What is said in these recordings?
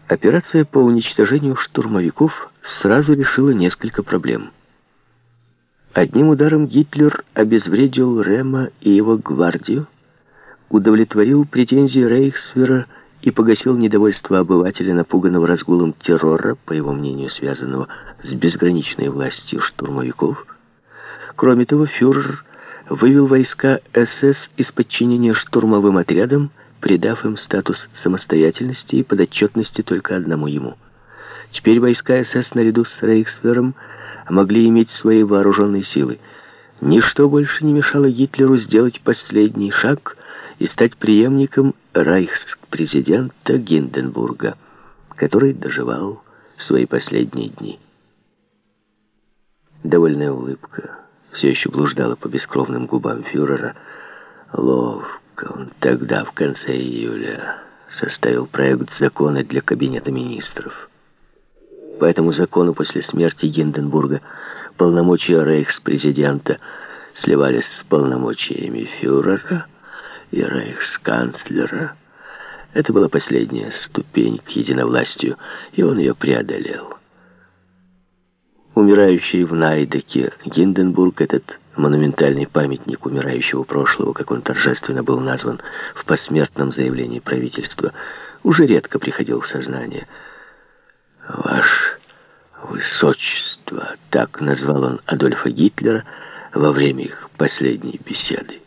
Операция по уничтожению штурмовиков сразу решила несколько проблем. Одним ударом Гитлер обезвредил Рема и его гвардию, удовлетворил претензии рейхсфюрера и погасил недовольство обывателя, напуганного разгулом террора, по его мнению, связанного с безграничной властью штурмовиков. Кроме того, фюрер вывел войска СС из подчинения штурмовым отрядам, придав им статус самостоятельности и подотчетности только одному ему. Теперь войска СС наряду с рейхсфюрером могли иметь свои вооруженные силы. Ничто больше не мешало Гитлеру сделать последний шаг и стать преемником рейхспрезидента Гинденбурга, который доживал свои последние дни. Довольная улыбка все еще блуждала по бескровным губам фюрера. Ловко он тогда, в конце июля, составил проект закона для кабинета министров. По этому закону после смерти Гинденбурга полномочия рейхспрезидента сливались с полномочиями фюрера и рейхсканцлера. Это была последняя ступень к единовластию, и он ее преодолел. Умирающий в Найдеке Гинденбург, этот монументальный памятник умирающего прошлого, как он торжественно был назван в посмертном заявлении правительства, уже редко приходил в сознание. «Ваше Высочество», так назвал он Адольфа Гитлера во время их последней беседы.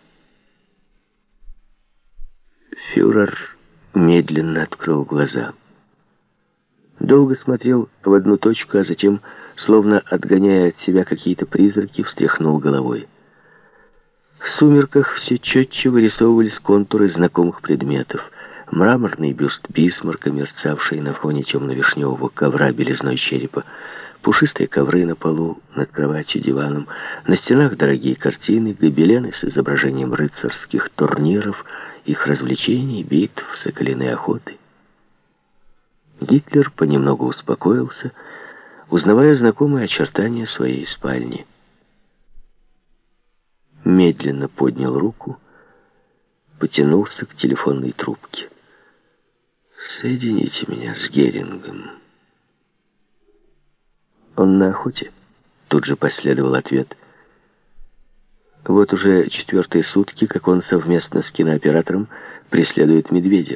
Фюрер медленно открыл глаза. Долго смотрел в одну точку, а затем, словно отгоняя от себя какие-то призраки, встряхнул головой. В сумерках все четче вырисовывались контуры знакомых предметов. Мраморный бюст Бисмарка, мерцавший на фоне темно-вишневого ковра белизной черепа, пушистые ковры на полу, над кроватью, диваном, на стенах дорогие картины, гобелены с изображением рыцарских турниров, их развлечений, битв, соколиной охоты. Гитлер понемногу успокоился, узнавая знакомые очертания своей спальни. Медленно поднял руку, потянулся к телефонной трубке. «Соедините меня с Герингом». «Он на охоте?» Тут же последовал ответ. Вот уже 4-е сутки, как он совместно с кинооператором преследует медведя.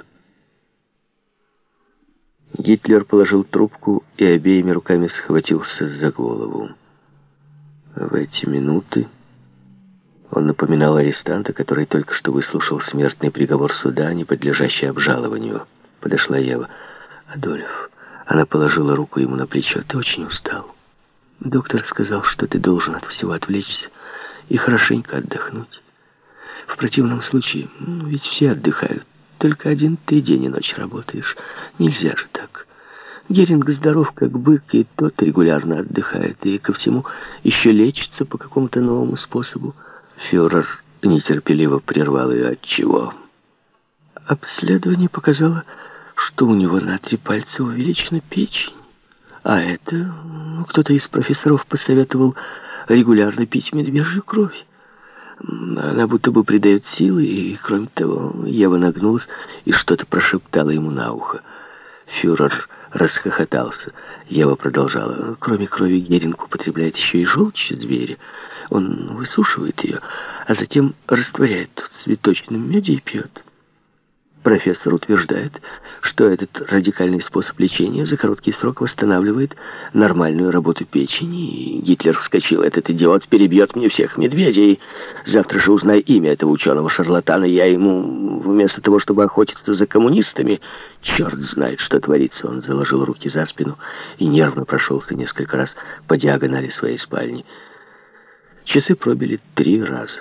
Гитлер положил трубку и обеими руками схватился за голову. В эти минуты он напоминал арестанта, который только что выслушал смертный приговор суда, не подлежащий обжалованию. Подошла Ева. «Адольф». Она положила руку ему на плечо. «Ты очень устал. Доктор сказал, что ты должен от всего отвлечься и хорошенько отдохнуть. В противном случае, ведь все отдыхают. Только один ты день и ночь работаешь. Нельзя же так. Геринг здоров, как бык, и тот регулярно отдыхает, и ко всему еще лечится по какому-то новому способу». Фюрер нетерпеливо прервал ее. «Отчего?» Обследование показало, что у него на 3 пальца увеличена печень. А это кто-то из профессоров посоветовал регулярно пить медвежью кровь. Она будто бы придает силы, и, кроме того, Ева нагнулась и что-то прошептала ему на ухо. Фюрер расхохотался. Ева продолжала. Кроме крови Геринг употребляет еще и желчь зверя. Он высушивает ее, а затем растворяет в цветочном меде и пьет. Профессор утверждает, что этот радикальный способ лечения за короткий срок восстанавливает нормальную работу печени. И Гитлер вскочил. «Этот идиот перебьет мне всех медведей. Завтра же узнай имя этого ученого-шарлатана. Я ему, вместо того, чтобы охотиться за коммунистами, черт знает, что творится». Он заложил руки за спину и нервно прошелся несколько раз по диагонали своей спальни. Часы пробили 3 раза.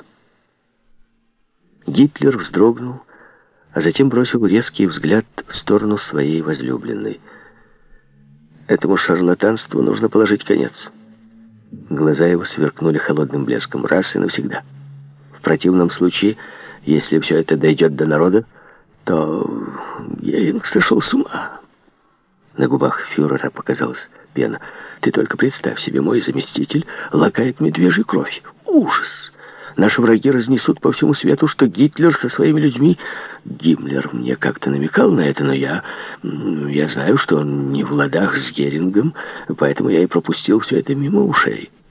Гитлер вздрогнул, а затем бросил резкий взгляд в сторону своей возлюбленной. Этому шарлатанству нужно положить конец. Глаза его сверкнули холодным блеском раз и навсегда. В противном случае, если все это дойдет до народа, то Геринг сошел с ума. На губах фюрера показалась пена. «Ты только представь себе, мой заместитель лакает медвежью кровь. Ужас!» Наши враги разнесут по всему свету, что Гитлер со своими людьми... Гиммлер мне как-то намекал на это, но я знаю, что он не в ладах с Герингом, поэтому я и пропустил все это мимо ушей.